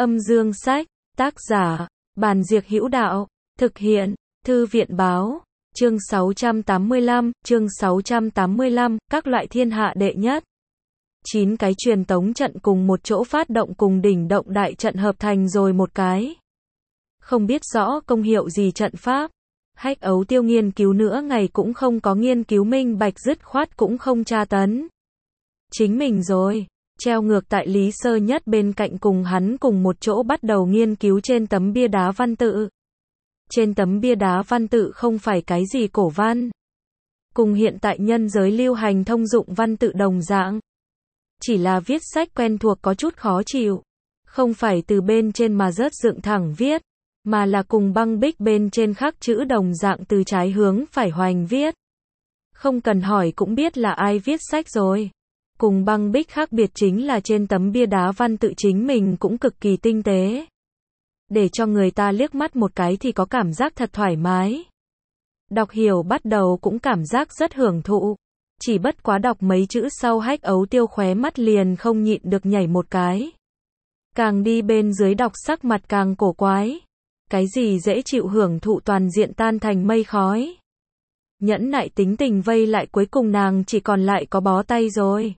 Âm dương sách, tác giả, Bàn Diệc Hữu Đạo, thực hiện, Thư viện báo, chương 685, các loại thiên hạ đệ nhất. 9 cái truyền tống trận cùng một chỗ phát động cùng đỉnh động đại trận hợp thành rồi một cái. Không biết rõ công hiệu gì trận pháp. Hách Ấu Tiêu nghiên cứu nữa ngày cũng không có nghiên cứu minh bạch, dứt khoát cũng không tra tấn chính mình rồi. Treo ngược tại Lý Sơ Nhất bên cạnh cùng hắn cùng một chỗ bắt đầu nghiên cứu trên tấm bia đá văn tự. Trên tấm bia đá văn tự không phải cái gì cổ văn. Cùng hiện tại nhân giới lưu hành thông dụng văn tự đồng dạng. Chỉ là viết sách quen thuộc có chút khó chịu. Không phải từ bên trên mà rớt dựng thẳng viết, mà là cùng băng bích bên trên khắc chữ đồng dạng từ trái hướng phải hoành viết. Không cần hỏi cũng biết là ai viết sách rồi. Cùng băng bích khác biệt chính là trên tấm bia đá văn tự chính mình cũng cực kỳ tinh tế. Để cho người ta liếc mắt một cái thì có cảm giác thật thoải mái. Đọc hiểu bắt đầu cũng cảm giác rất hưởng thụ. Chỉ bất quá đọc mấy chữ sau Hách Ấu Tiêu khóe mắt liền không nhịn được nhảy một cái. Càng đi bên dưới đọc sắc mặt càng cổ quái. Cái gì dễ chịu hưởng thụ toàn diện tan thành mây khói. Nhẫn nại tính tình vây lại cuối cùng nàng chỉ còn lại có bó tay rồi.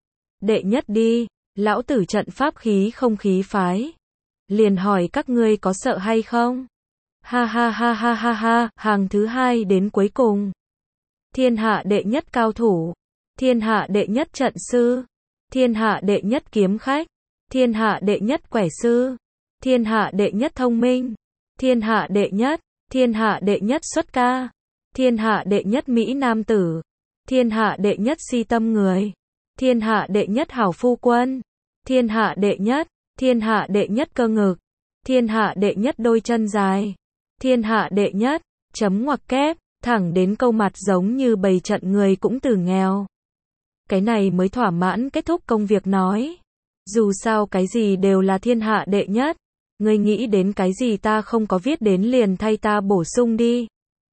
Đệ nhất đi, lão tử trận pháp khí không khí phái. Liền hỏi các ngươi có sợ hay không? Ha ha ha ha ha ha, hàng thứ hai đến cuối cùng. Thiên hạ đệ nhất cao thủ. Thiên hạ đệ nhất trận sư. Thiên hạ đệ nhất kiếm khách. Thiên hạ đệ nhất quẻ sư. Thiên hạ đệ nhất thông minh. Thiên hạ đệ nhất. Thiên hạ đệ nhất xuất ca. Thiên hạ đệ nhất mỹ nam tử. Thiên hạ đệ nhất si tâm người. Thiên hạ đệ nhất hảo phu quân. Thiên hạ đệ nhất. Thiên hạ đệ nhất cơ ngực. Thiên hạ đệ nhất đôi chân dài. Thiên hạ đệ nhất. Chấm ngoặc kép. Thẳng đến câu mặt giống như bầy trận người cũng từ nghèo. Cái này mới thỏa mãn kết thúc công việc nói. Dù sao cái gì đều là thiên hạ đệ nhất. Ngươi nghĩ đến cái gì ta không có viết đến liền thay ta bổ sung đi.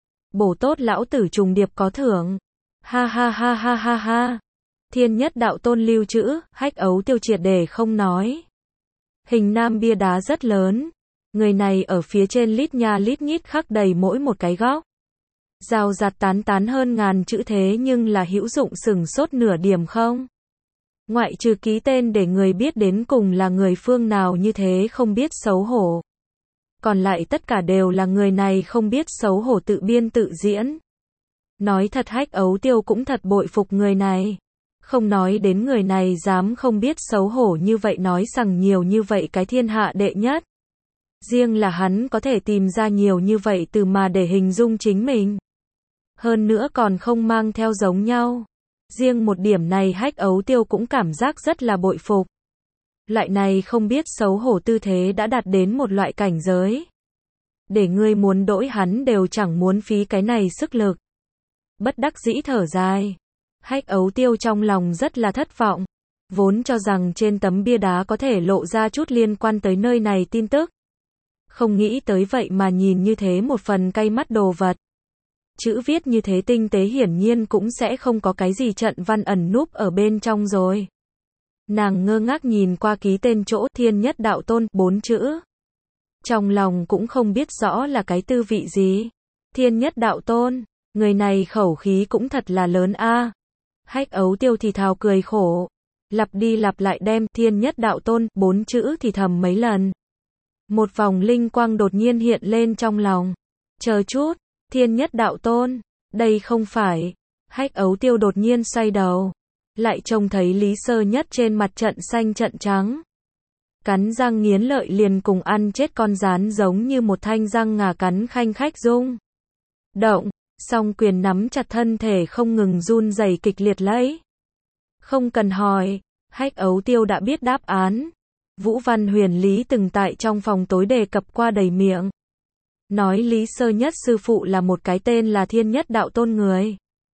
Bổ tốt lão tử trùng điệp có thưởng. Ha ha ha ha ha ha. Thiên nhất đạo tôn lưu trữ, Hách Ấu Tiêu triệt để không nói. Hình nam bia đá rất lớn. Người này ở phía trên lít nha lít nhít khắc đầy mỗi một cái góc. Rào rạt tán tán hơn ngàn chữ thế nhưng là hữu dụng sừng sốt nửa điểm không? Ngoại trừ ký tên để người biết đến cùng là người phương nào như thế không biết xấu hổ. Còn lại tất cả đều là người này không biết xấu hổ tự biên tự diễn. Nói thật Hách Ấu Tiêu cũng thật bội phục người này. Không nói đến người này dám không biết xấu hổ như vậy nói rằng nhiều như vậy cái thiên hạ đệ nhất. Riêng là hắn có thể tìm ra nhiều như vậy từ mà để hình dung chính mình. Hơn nữa còn không mang theo giống nhau. Riêng một điểm này Hách Ấu Tiêu cũng cảm giác rất là bội phục. Loại này không biết xấu hổ tư thế đã đạt đến một loại cảnh giới. Để ngươi muốn đỗi hắn đều chẳng muốn phí cái này sức lực. Bất đắc dĩ thở dài. Hách Ấu Tiêu trong lòng rất là thất vọng. Vốn cho rằng trên tấm bia đá có thể lộ ra chút liên quan tới nơi này tin tức. Không nghĩ tới vậy mà nhìn như thế một phần cay mắt đồ vật. Chữ viết như thế tinh tế hiển nhiên cũng sẽ không có cái gì trận văn ẩn núp ở bên trong rồi. Nàng ngơ ngác nhìn qua ký tên chỗ thiên nhất đạo tôn 4 chữ. Trong lòng cũng không biết rõ là cái tư vị gì. Thiên nhất đạo tôn, người này khẩu khí cũng thật là lớn a. Hách Ấu Tiêu thì thào cười khổ. Lặp đi lặp lại đem thiên nhất đạo tôn 4 chữ thì thầm mấy lần. Một vòng linh quang đột nhiên hiện lên trong lòng. Chờ chút. Thiên nhất đạo tôn, đây không phải. Hách Ấu Tiêu đột nhiên xoay đầu. Lại trông thấy Lý Sơ Nhất trên mặt trận xanh trận trắng. Cắn răng nghiến lợi liền cùng ăn chết con gián giống như một thanh răng ngà cắn khanh khách rung động, song quyền nắm chặt thân thể không ngừng run rẩy kịch liệt lấy. Không cần hỏi, Hách Ấu Tiêu đã biết đáp án. Vũ Văn Huyền Lý từng tại trong phòng tối đề cập qua đầy miệng. Nói Lý Sơ Nhất sư phụ là một cái tên là Thiên Nhất Đạo Tôn người.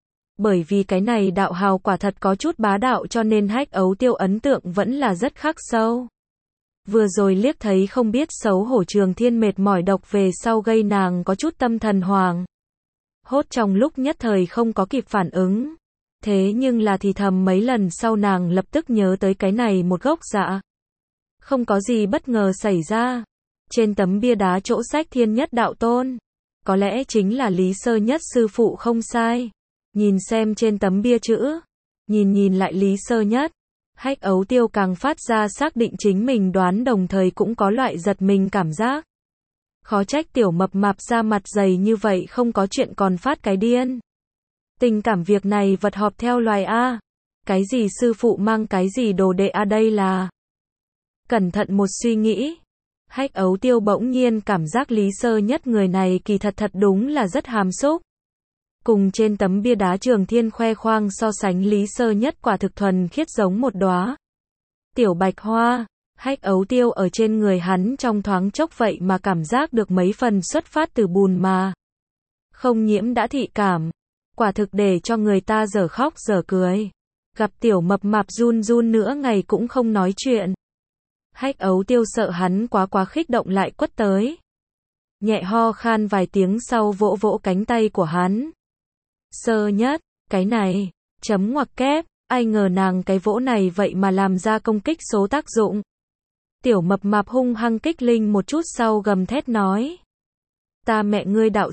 Bởi vì cái này đạo hào quả thật có chút bá đạo cho nên Hách Ấu Tiêu ấn tượng vẫn là rất khắc sâu. Vừa rồi liếc thấy không biết xấu hổ Trường Thiên mệt mỏi độc về sau gây nàng có chút tâm thần hoàng. Hốt trong lúc nhất thời không có kịp phản ứng. Thế nhưng là thì thầm mấy lần sau nàng lập tức nhớ tới cái này một gốc dạ. Không có gì bất ngờ xảy ra. Trên tấm bia đá chỗ sách Thiên Nhất Đạo Tôn. Có lẽ chính là Lý Sơ Nhất sư phụ không sai. Nhìn xem trên tấm bia chữ. Nhìn lại Lý Sơ Nhất. Hách Ấu Tiêu càng phát ra xác định chính mình đoán, đồng thời cũng có loại giật mình cảm giác. Khó trách tiểu mập mạp ra mặt dày như vậy không có chuyện còn phát cái điên. Tình cảm việc này vật họp theo loài A. Cái gì sư phụ mang cái gì đồ đệ A đây là. Cẩn thận một suy nghĩ. Hách Ấu Tiêu bỗng nhiên cảm giác Lý Sơ Nhất người này kỳ thật đúng là rất hàm xúc. Cùng trên tấm bia đá Trường Thiên khoe khoang so sánh, Lý Sơ Nhất quả thực thuần khiết giống một đóa tiểu bạch hoa. Hách Ấu Tiêu ở trên người hắn trong thoáng chốc vậy mà cảm giác được mấy phần xuất phát từ bùn mà không nhiễm đã thị cảm. Quả thực để cho người ta dở khóc dở cười. Gặp tiểu mập mạp run nữa ngày cũng không nói chuyện. Hách Ấu Tiêu sợ hắn quá kích động lại quất tới. Nhẹ ho khan vài tiếng sau vỗ cánh tay của hắn. Sơ Nhất, cái này, chấm ngoặc kép, ai ngờ nàng cái vỗ này vậy mà làm ra công kích số tác dụng. Tiểu mập mạp hung hăng kích linh một chút sau gầm thét nói. Ta mẹ ngươi đạo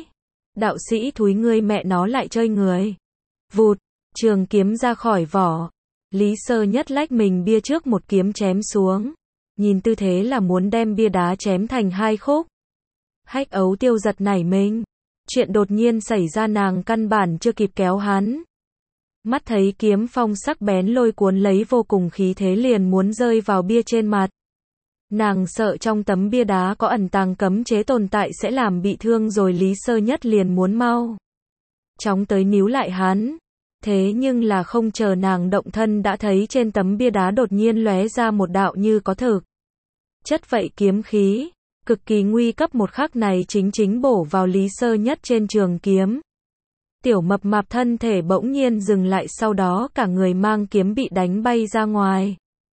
sĩ thúi ngươi mẹ nó lại chơi người. Vụt, trường kiếm ra khỏi vỏ. Lý Sơ Nhất lách mình bia trước một kiếm chém xuống. Nhìn tư thế là muốn đem bia đá chém thành hai khúc. Hách Ấu Tiêu giật nảy mình. Chuyện đột nhiên xảy ra nàng căn bản chưa kịp kéo hắn. Mắt thấy kiếm phong sắc bén lôi cuốn lấy vô cùng khí thế liền muốn rơi vào bia trên mặt. Nàng sợ trong tấm bia đá có ẩn tàng cấm chế tồn tại sẽ làm bị thương rồi, Lý Sơ Nhất liền muốn mau chóng tới níu lại hắn. Thế nhưng là không chờ nàng động thân đã thấy trên tấm bia đá đột nhiên lóe ra một đạo như có thực chất vậy kiếm khí, cực kỳ nguy cấp. Một khắc này chính bổ vào Lý Sơ Nhất trên trường kiếm. Tiểu mập mạp thân thể bỗng nhiên dừng lại, sau đó cả người mang kiếm bị đánh bay ra ngoài.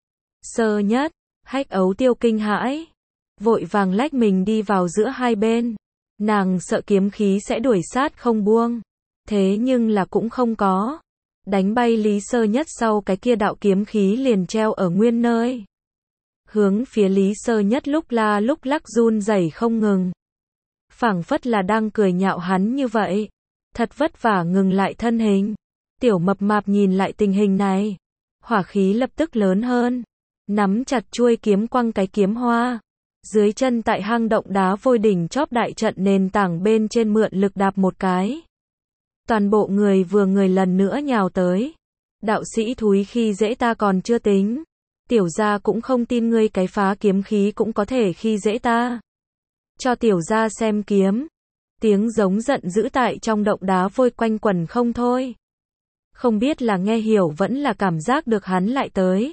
Sơ Nhất, Hách Ấu Tiêu kinh hãi, vội vàng lách mình đi vào giữa hai bên. Nàng sợ kiếm khí sẽ đuổi sát không buông. Thế nhưng là cũng không có. Đánh bay Lý Sơ Nhất sau, cái kia đạo kiếm khí liền treo ở nguyên nơi. Hướng phía Lý Sơ Nhất lúc la lúc lắc run rẩy không ngừng. Phảng phất là đang cười nhạo hắn như vậy. Thật vất vả ngừng lại thân hình. Tiểu mập mạp nhìn lại tình hình này. Hỏa khí lập tức lớn hơn. Nắm chặt chuôi kiếm quăng cái kiếm hoa. Dưới chân tại hang động đá vôi đỉnh chóp đại trận nền tảng bên trên mượn lực đạp một cái. Toàn bộ người lần nữa nhào tới. Đạo sĩ thúi khi dễ ta còn chưa tính. Tiểu gia cũng không tin ngươi cái phá kiếm khí cũng có thể khi dễ ta. Cho tiểu gia xem kiếm. Tiếng giống giận dữ tại trong động đá vôi quanh quẩn không thôi. Không biết là nghe hiểu vẫn là cảm giác được hắn lại tới.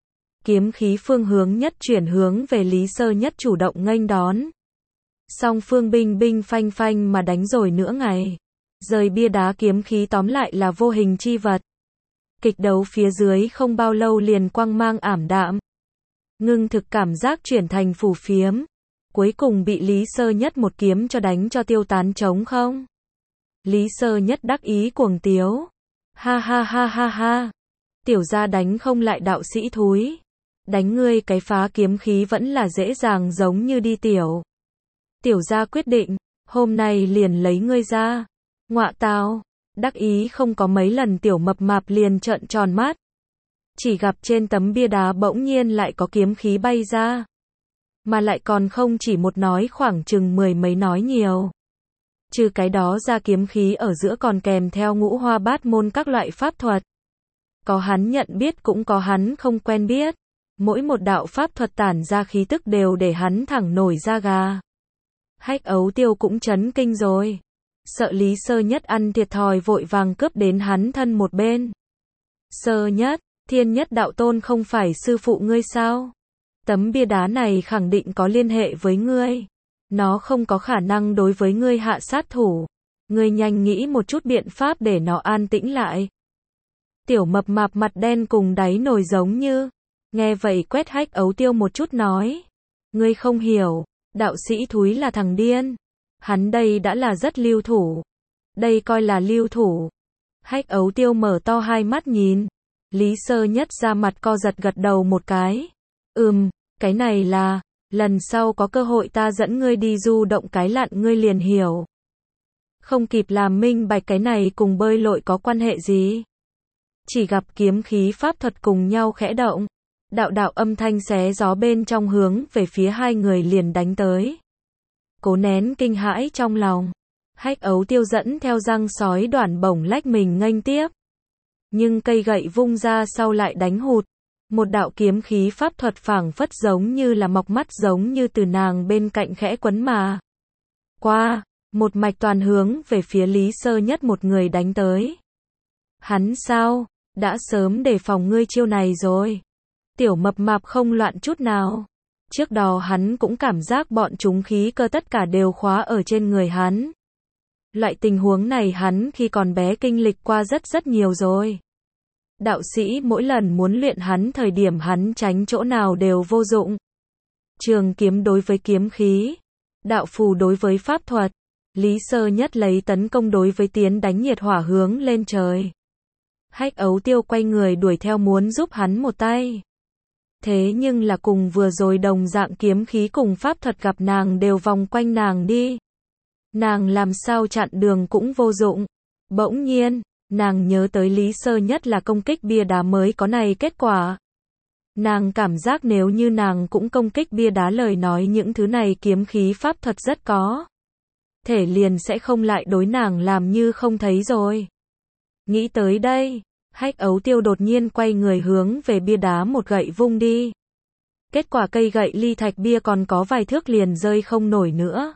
Kiếm khí phương hướng nhất chuyển hướng về Lý Sơ Nhất chủ động nghênh đón. Song phương binh phanh mà đánh rồi nữa ngày. Rời bia đá kiếm khí tóm lại là vô hình chi vật. Kịch đấu phía dưới không bao lâu liền quang mang ảm đạm. Ngưng thực cảm giác chuyển thành phù phiếm. Cuối cùng bị Lý Sơ Nhất một kiếm cho đánh cho tiêu tán trống không. Lý Sơ Nhất đắc ý cuồng tiếu. Ha ha. Tiểu gia đánh không lại đạo sĩ thúi. Đánh ngươi cái phá kiếm khí vẫn là dễ dàng giống như đi tiểu. Tiểu gia quyết định, hôm nay liền lấy ngươi ra. Ngọa tào, đắc ý không có mấy lần tiểu mập mạp liền trợn tròn mắt. Chỉ gặp trên tấm bia đá bỗng nhiên lại có kiếm khí bay ra. Mà lại còn không chỉ một nói, khoảng chừng 10 mấy nói nhiều. Trừ cái đó ra kiếm khí ở giữa còn kèm theo ngũ hoa bát môn các loại pháp thuật. Có hắn nhận biết cũng có hắn không quen biết. Mỗi một đạo pháp thuật tản ra khí tức đều để hắn thẳng nổi da gà. Hách Ấu Tiêu cũng chấn kinh rồi. Sợ Lý Sơ Nhất ăn thiệt thòi vội vàng cướp đến hắn thân một bên. Sơ Nhất, Thiên Nhất Đạo Tôn không phải sư phụ ngươi sao? Tấm bia đá này khẳng định có liên hệ với ngươi. Nó không có khả năng đối với ngươi hạ sát thủ. Ngươi nhanh nghĩ một chút biện pháp để nó an tĩnh lại. Tiểu mập mạp mặt đen cùng đáy nồi giống như. Nghe vậy quét Hách Ấu Tiêu một chút nói. Ngươi không hiểu, đạo sĩ thúi là thằng điên. Hắn đây đã là rất lưu thủ. Đây coi là lưu thủ. Hách Ấu Tiêu mở to hai mắt nhìn. Lý Sơ Nhất ra mặt co giật gật đầu một cái. Cái này là, lần sau có cơ hội ta dẫn ngươi đi du động cái lặn ngươi liền hiểu. Không kịp làm minh bạch cái này cùng bơi lội có quan hệ gì. Chỉ gặp kiếm khí pháp thuật cùng nhau khẽ động. Đạo âm thanh xé gió bên trong hướng về phía hai người liền đánh tới. Cố nén kinh hãi trong lòng. Hách Ấu Tiêu dẫn theo răng sói đoản bổng lách mình nghênh tiếp. Nhưng cây gậy vung ra sau lại đánh hụt. Một đạo kiếm khí pháp thuật phảng phất giống như là mọc mắt giống như từ nàng bên cạnh khẽ quấn mà. Qua, một mạch toàn hướng về phía Lý Sơ Nhất một người đánh tới. Hắn sao, đã sớm đề phòng ngươi chiêu này rồi. Tiểu mập mạp không loạn chút nào. Trước đó hắn cũng cảm giác bọn chúng khí cơ tất cả đều khóa ở trên người hắn. Loại tình huống này hắn khi còn bé kinh lịch qua rất nhiều rồi. Đạo sĩ mỗi lần muốn luyện hắn thời điểm hắn tránh chỗ nào đều vô dụng. Trường kiếm đối với kiếm khí, đạo phù đối với pháp thuật, Lý Sơ Nhất lấy tấn công đối với tiến đánh nhiệt hỏa hướng lên trời. Hách Ấu Tiêu quay người đuổi theo muốn giúp hắn một tay. Thế nhưng là cùng vừa rồi đồng dạng kiếm khí cùng pháp thuật gặp nàng đều vòng quanh nàng đi. Nàng làm sao chặn đường cũng vô dụng. Bỗng nhiên, nàng nhớ tới Lý Sơ Nhất là công kích bia đá mới có này kết quả. Nàng cảm giác nếu như nàng cũng công kích bia đá lời nói những thứ này kiếm khí pháp thuật rất có thể liền sẽ không lại đối nàng làm như không thấy rồi. Nghĩ tới đây, Hách Ấu Tiêu đột nhiên quay người hướng về bia đá một gậy vung đi. Kết quả cây gậy ly thạch bia còn có vài thước liền rơi không nổi nữa.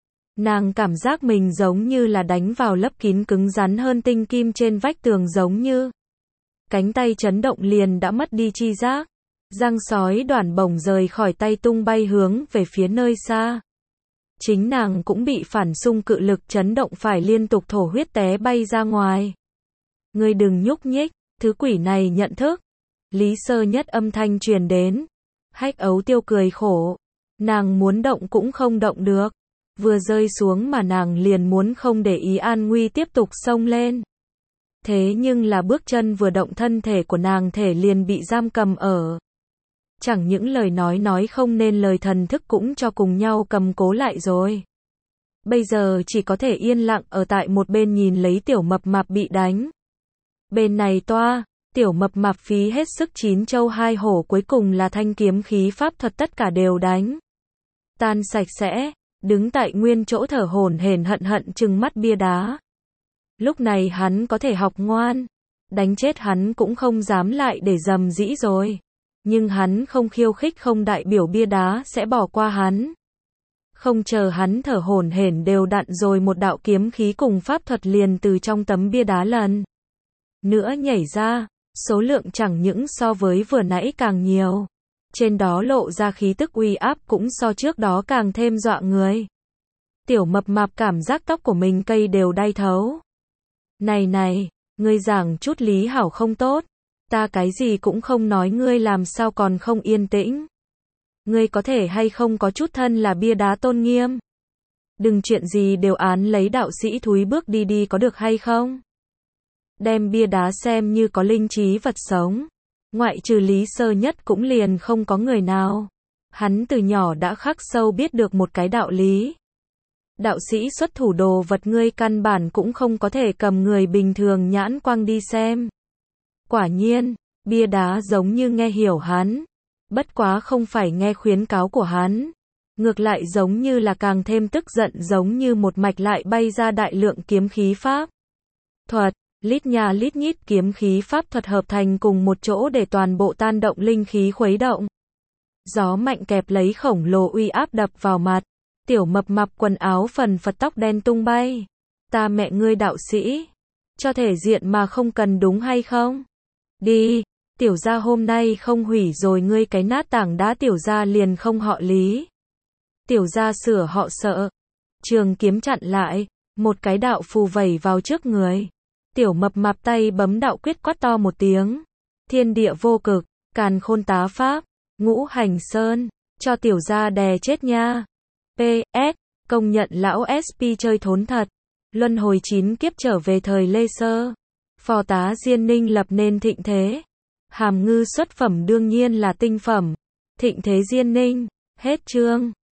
Nàng cảm giác mình giống như là đánh vào lấp kín cứng rắn hơn tinh kim trên vách tường giống như. Cánh tay chấn động liền đã mất đi chi giác. Răng sói đoản bổng rời khỏi tay tung bay hướng về phía nơi xa. Chính nàng cũng bị phản xung cự lực chấn động phải liên tục thổ huyết té bay ra ngoài. Ngươi đừng nhúc nhích, thứ quỷ này nhận thức. Lý Sơ Nhất âm thanh truyền đến. Hách Ấu Tiêu cười khổ. Nàng muốn động cũng không động được. Vừa rơi xuống mà nàng liền muốn không để ý an nguy tiếp tục xông lên. Thế nhưng là bước chân vừa động thân thể của nàng thể liền bị giam cầm ở. Chẳng những lời nói không nên lời thần thức cũng cho cùng nhau cầm cố lại rồi. Bây giờ chỉ có thể yên lặng ở tại một bên nhìn lấy tiểu mập mạp bị đánh. Bên này toa, tiểu mập mạp phí hết sức chín châu hai hổ cuối cùng là thanh kiếm khí pháp thuật tất cả đều đánh. Tan sạch sẽ, đứng tại nguyên chỗ thở hổn hển hận trừng mắt bia đá. Lúc này hắn có thể học ngoan, đánh chết hắn cũng không dám lại để dầm dĩ rồi. Nhưng hắn không khiêu khích không đại biểu bia đá sẽ bỏ qua hắn. Không chờ hắn thở hổn hển đều đặn rồi một đạo kiếm khí cùng pháp thuật liền từ trong tấm bia đá lần nữa nhảy ra, số lượng chẳng những so với vừa nãy càng nhiều. Trên đó lộ ra khí tức uy áp cũng so trước đó càng thêm dọa người. Tiểu mập mạp cảm giác tóc của mình cây đều đay thấu. Này, ngươi giảng chút lý hảo không tốt. Ta cái gì cũng không nói ngươi làm sao còn không yên tĩnh. Ngươi có thể hay không có chút thân là bia đá tôn nghiêm. Đừng chuyện gì đều án lấy đạo sĩ thúi bước đi có được hay không. Đem bia đá xem như có linh trí vật sống. Ngoại trừ Lý Sơ Nhất cũng liền không có người nào. Hắn từ nhỏ đã khắc sâu biết được một cái đạo lý. Đạo sĩ xuất thủ đồ vật ngươi căn bản cũng không có thể cầm người bình thường nhãn quang đi xem. Quả nhiên, bia đá giống như nghe hiểu hắn. Bất quá không phải nghe khuyến cáo của hắn. Ngược lại giống như là càng thêm tức giận giống như một mạch lại bay ra đại lượng kiếm khí pháp thuật. Lít nha lít nhít kiếm khí pháp thuật hợp thành cùng một chỗ để toàn bộ tan động linh khí khuấy động. Gió mạnh kẹp lấy khổng lồ uy áp đập vào mặt. Tiểu mập mạp quần áo phần phật tóc đen tung bay. Ta mẹ ngươi đạo sĩ. Cho thể diện mà không cần đúng hay không? Đi, tiểu gia hôm nay không hủy rồi ngươi cái nát tảng đá tiểu gia liền không họ Lý. Tiểu gia sửa họ Sợ. Trường kiếm chặn lại, một cái đạo phù vẩy vào trước người. Tiểu mập mạp tay bấm đạo quyết quát to một tiếng. Thiên địa vô cực, càn khôn tá pháp, ngũ hành sơn, cho tiểu gia đè chết nha. PS, công nhận lão SP chơi thốn thật. Luân hồi 9 kiếp trở về thời Lê Sơ. Phò tá Diên Ninh lập nên thịnh thế. Hàm ngư xuất phẩm đương nhiên là tinh phẩm. Thịnh thế Diên Ninh. Hết chương.